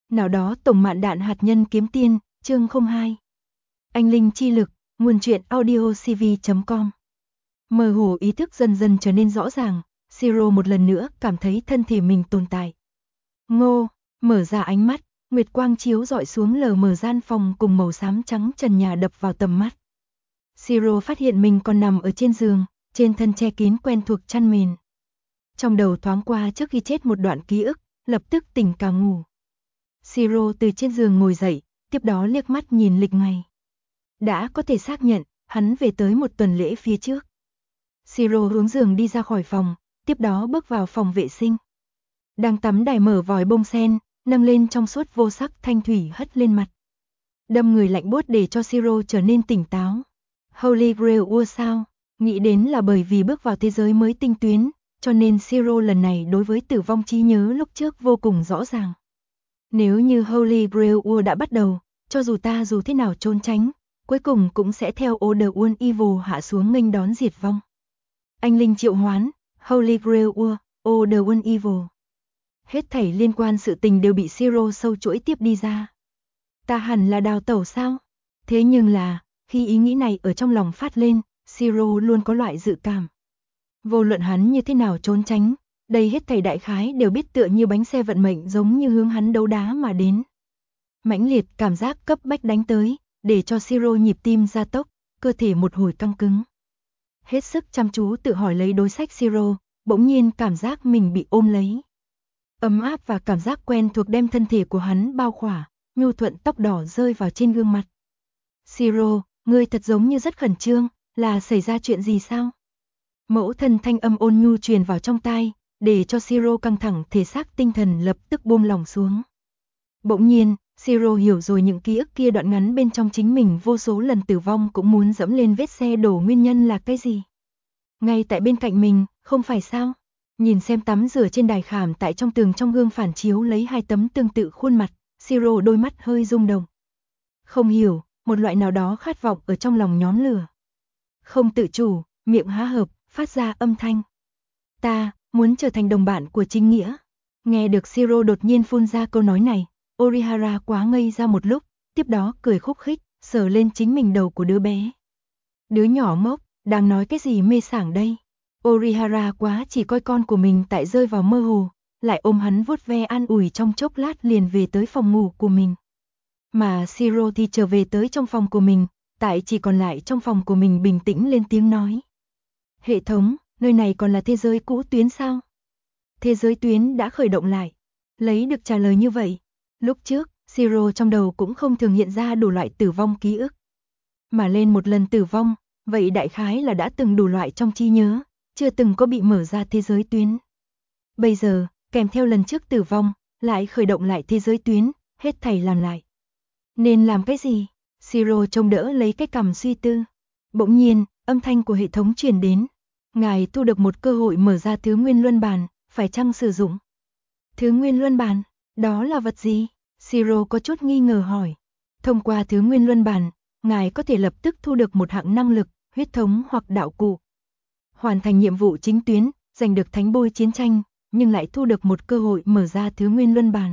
Nào đó tổng mạn đạn hạt nhân kiếm tiên, chương 02. Anh linh chi lực, nguồn truyện audio cv.com. Mơ hồ ý thức dần dần trở nên rõ ràng, Siro một lần nữa cảm thấy thân thể mình tồn tại. Ngô, mở ra ánh mắt, nguyệt quang chiếu rọi xuống lờ mờ gian phòng cùng màu xám trắng trần nhà đập vào tầm mắt. Siro phát hiện mình còn nằm ở trên giường, trên thân che kín quen thuộc chăn mền. Trong đầu thoáng qua trước khi chết một đoạn ký ức, lập tức tỉnh cả ngủ. Siro từ trên giường ngồi dậy, tiếp đó liếc mắt nhìn lịch ngày. Đã có thể xác nhận, hắn về tới một tuần lễ phía trước. Siro hướng giường đi ra khỏi phòng, tiếp đó bước vào phòng vệ sinh. Đang tắm đài mở vòi bông sen, nâng lên trong suốt vô sắc thanh thủy hất lên mặt. Đâm người lạnh buốt để cho Siro trở nên tỉnh táo. Holy Grail ua sao? Nghĩ đến là bởi vì bước vào thế giới mới tinh tuyến, cho nên Siro lần này đối với tử vong trí nhớ lúc trước vô cùng rõ ràng. Nếu như Holy Grail War đã bắt đầu, cho dù ta dù thế nào trốn tránh, cuối cùng cũng sẽ theo Order One Evil hạ xuống nghênh đón diệt vong. Anh linh triệu hoán, Holy Grail War, Order One Evil. Hết thảy liên quan sự tình đều bị Siro sâu chuỗi tiếp đi ra. Ta hẳn là đào tẩu sao? Thế nhưng là, khi ý nghĩ này ở trong lòng phát lên, Siro luôn có loại dự cảm. Vô luận hắn như thế nào trốn tránh, đây hết thảy đại khái đều biết tựa như bánh xe vận mệnh giống như hướng hắn đấu đá mà đến. Mãnh liệt cảm giác cấp bách đánh tới, để cho Siro nhịp tim gia tốc, cơ thể một hồi căng cứng. Hết sức chăm chú tự hỏi lấy đối sách Siro, bỗng nhiên cảm giác mình bị ôm lấy. Ấm áp và cảm giác quen thuộc đem thân thể của hắn bao khỏa, nhu thuận tóc đỏ rơi vào trên gương mặt. Siro, ngươi thật giống như rất khẩn trương, là xảy ra chuyện gì sao? Mẫu thân thanh âm ôn nhu truyền vào trong tai, để cho Siro căng thẳng thể xác tinh thần lập tức buông lỏng xuống. Bỗng nhiên, Siro hiểu rồi những ký ức kia đoạn ngắn bên trong chính mình vô số lần tử vong cũng muốn dẫm lên vết xe đổ nguyên nhân là cái gì. Ngay tại bên cạnh mình, không phải sao? Nhìn xem tắm rửa trên đài khảm tại trong tường trong gương phản chiếu lấy hai tấm tương tự khuôn mặt, Siro đôi mắt hơi rung động. Không hiểu, một loại nào đó khát vọng ở trong lòng nhóm lửa. Không tự chủ, miệng há hợp, phát ra âm thanh. Ta muốn trở thành đồng bạn của chính nghĩa. Nghe được Siro đột nhiên phun ra câu nói này, Orihara quá ngây ra một lúc, tiếp đó cười khúc khích, sờ lên chính mình đầu của đứa bé. Đứa nhỏ ngốc, đang nói cái gì mê sảng đây? Orihara quá chỉ coi con của mình tại rơi vào mơ hồ, lại ôm hắn vuốt ve an ủi trong chốc lát liền về tới phòng ngủ của mình. Mà Siro thì trở về tới trong phòng của mình, tại chỉ còn lại trong phòng của mình bình tĩnh lên tiếng nói. Hệ thống, nơi này còn là thế giới cũ tuyến sao? Thế giới tuyến đã khởi động lại. Lấy được trả lời như vậy. Lúc trước, Siro trong đầu cũng không thường hiện ra đủ loại tử vong ký ức. Mà lên một lần tử vong, vậy đại khái là đã từng đủ loại trong trí nhớ, chưa từng có bị mở ra thế giới tuyến. Bây giờ, kèm theo lần trước tử vong, lại khởi động lại thế giới tuyến, hết thảy làm lại. Nên làm cái gì? Siro trông đỡ lấy cái cằm suy tư. Bỗng nhiên, âm thanh của hệ thống truyền đến. Ngài thu được một cơ hội mở ra thứ nguyên luân bàn, phải chăng sử dụng? Thứ nguyên luân bàn, đó là vật gì? Siro có chút nghi ngờ hỏi. Thông qua thứ nguyên luân bàn, ngài có thể lập tức thu được một hạng năng lực, huyết thống hoặc đạo cụ. Hoàn thành nhiệm vụ chính tuyến, giành được thánh bôi chiến tranh, nhưng lại thu được một cơ hội mở ra thứ nguyên luân bàn.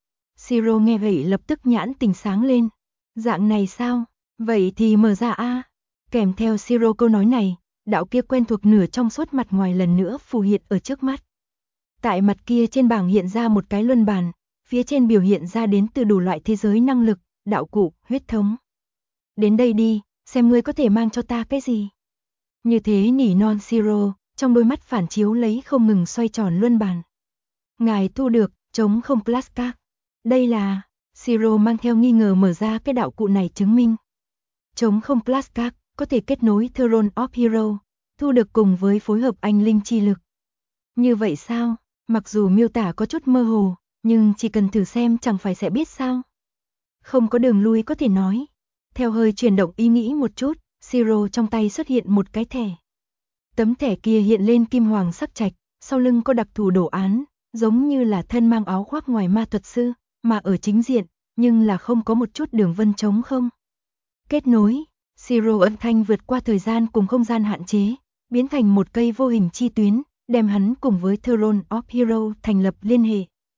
Siro nghe vậy lập tức nhãn tình sáng lên. Dạng này sao? Vậy thì mở ra a. Kèm theo Siro câu nói này, đạo kia quen thuộc nửa trong suốt mặt ngoài lần nữa phù hiện ở trước mắt. Tại mặt kia trên bảng hiện ra một cái luân bàn, phía trên biểu hiện ra đến từ đủ loại thế giới năng lực, đạo cụ, huyết thống. Đến đây đi, xem ngươi có thể mang cho ta cái gì. Như thế nỉ non Siro, trong đôi mắt phản chiếu lấy không ngừng xoay tròn luân bàn. Ngài thu được, trống không flashcard. Đây là, Siro mang theo nghi ngờ mở ra cái đạo cụ này chứng minh. Trống không flashcard, có thể kết nối Throne of Hero, thu được cùng với phối hợp anh linh chi lực. Như vậy sao? Mặc dù miêu tả có chút mơ hồ, nhưng chỉ cần thử xem chẳng phải sẽ biết sao. Không có đường lui có thể nói. Theo hơi chuyển động ý nghĩ một chút, Siro trong tay xuất hiện một cái thẻ. Tấm thẻ kia hiện lên kim hoàng sắc trạch, sau lưng có đặc thù đồ án, giống như là thân mang áo khoác ngoài ma thuật sư, mà ở chính diện, nhưng là không có một chút đường vân trống không. Kết nối, Siro âm thanh vượt qua thời gian cùng không gian hạn chế, biến thành một cây vô hình chi tuyến, đem hắn cùng với Throne of Hero thành lập liên hệ.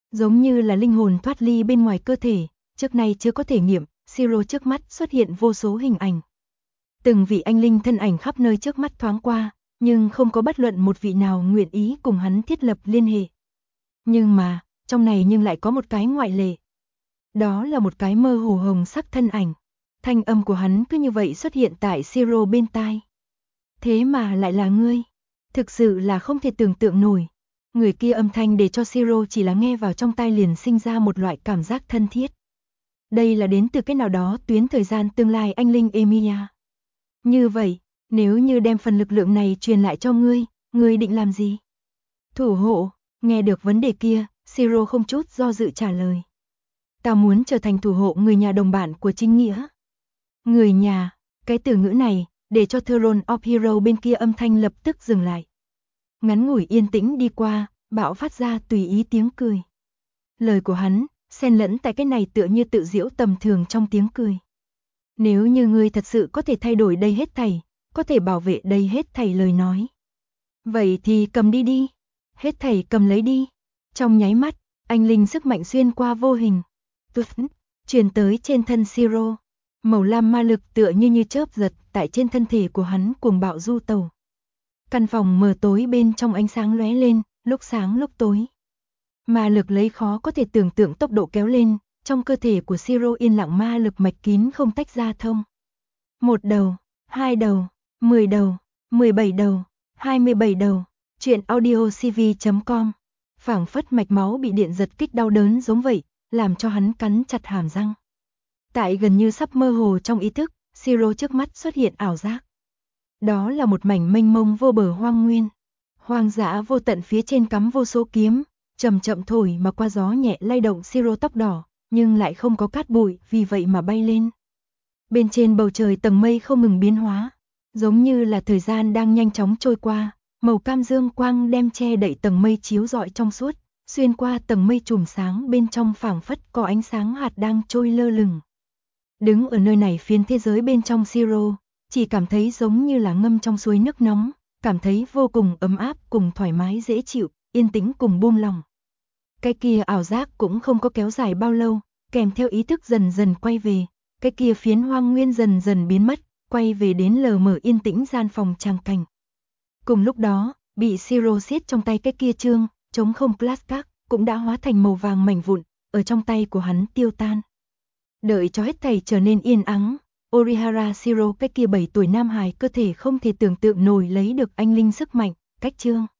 Giống như là linh hồn thoát ly bên ngoài cơ thể, trước nay chưa có thể nghiệm, Shiro trước mắt xuất hiện vô số hình ảnh. Từng vị anh linh thân ảnh khắp nơi trước mắt thoáng qua, nhưng không có bất luận một vị nào nguyện ý cùng hắn thiết lập liên hệ. Nhưng mà, trong này nhưng lại có một cái ngoại lệ. Đó là một cái mơ hồ hồng sắc thân ảnh. Thanh âm của hắn cứ như vậy xuất hiện tại Shiro bên tai. Thế mà lại là ngươi. Thực sự là không thể tưởng tượng nổi. Người kia âm thanh để cho Shiro chỉ là nghe vào trong tai liền sinh ra một loại cảm giác thân thiết. Đây là đến từ cái nào đó tuyến thời gian tương lai anh linh Emilia. Như vậy, nếu như đem phần lực lượng này truyền lại cho ngươi định làm gì? Thủ hộ, nghe được vấn đề kia, Shiro không chút do dự trả lời. Ta muốn trở thành thủ hộ người nhà đồng bạn của chính nghĩa. Người nhà, cái từ ngữ này, để cho Throne of Hero bên kia âm thanh lập tức dừng lại. Ngắn ngủi yên tĩnh đi qua, bạo phát ra tùy ý tiếng cười. Lời của hắn, xen lẫn tại cái này tựa như tự giễu tầm thường trong tiếng cười. Nếu như ngươi thật sự có thể thay đổi đây hết thảy, có thể bảo vệ đây hết thảy lời nói. Vậy thì cầm đi đi. Hết thảy cầm lấy đi. Trong nháy mắt, anh linh sức mạnh xuyên qua vô hình. Truyền tới trên thân Shiro. Màu lam ma lực tựa như chớp giật tại trên thân thể của hắn cuồng bạo du tẩu. Căn phòng mờ tối bên trong ánh sáng lóe lên, lúc sáng lúc tối. Ma lực lấy khó có thể tưởng tượng tốc độ kéo lên, trong cơ thể của Shiro yên lặng ma lực mạch kín không tách ra thông. 1 đầu, 2 đầu, 10 đầu, 17 đầu, 27 đầu. Truyện audio cv.com. Phảng phất mạch máu bị điện giật kích đau đớn giống vậy, làm cho hắn cắn chặt hàm răng. Tại gần như sắp mơ hồ trong ý thức, Shiro trước mắt xuất hiện ảo giác. Đó là một mảnh mênh mông vô bờ hoang nguyên. Hoang dã vô tận phía trên cắm vô số kiếm, chậm chậm thổi mà qua gió nhẹ lay động Shiro tóc đỏ, nhưng lại không có cát bụi, vì vậy mà bay lên. Bên trên bầu trời tầng mây không ngừng biến hóa, giống như là thời gian đang nhanh chóng trôi qua, màu cam dương quang đem che đậy tầng mây chiếu rọi trong suốt, xuyên qua tầng mây chùm sáng bên trong phảng phất có ánh sáng hạt đang trôi lơ lửng. Đứng ở nơi này phiến thế giới bên trong Shiro, chỉ cảm thấy giống như là ngâm trong suối nước nóng, cảm thấy vô cùng ấm áp cùng thoải mái dễ chịu, yên tĩnh cùng buông lòng. Cái kia ảo giác cũng không có kéo dài bao lâu, kèm theo ý thức dần dần quay về, cái kia phiến hoang nguyên dần dần biến mất, quay về đến lờ mờ yên tĩnh gian phòng tràng cảnh. Cùng lúc đó, bị Shiro siết trong tay cái kia trương, trống không flashcard, cũng đã hóa thành màu vàng mảnh vụn, ở trong tay của hắn tiêu tan. Đợi cho hết thảy trở nên yên ắng, Orihara Shiro cái kia 7 tuổi nam hài cơ thể không thể tưởng tượng nổi lấy được anh linh sức mạnh, cách trương.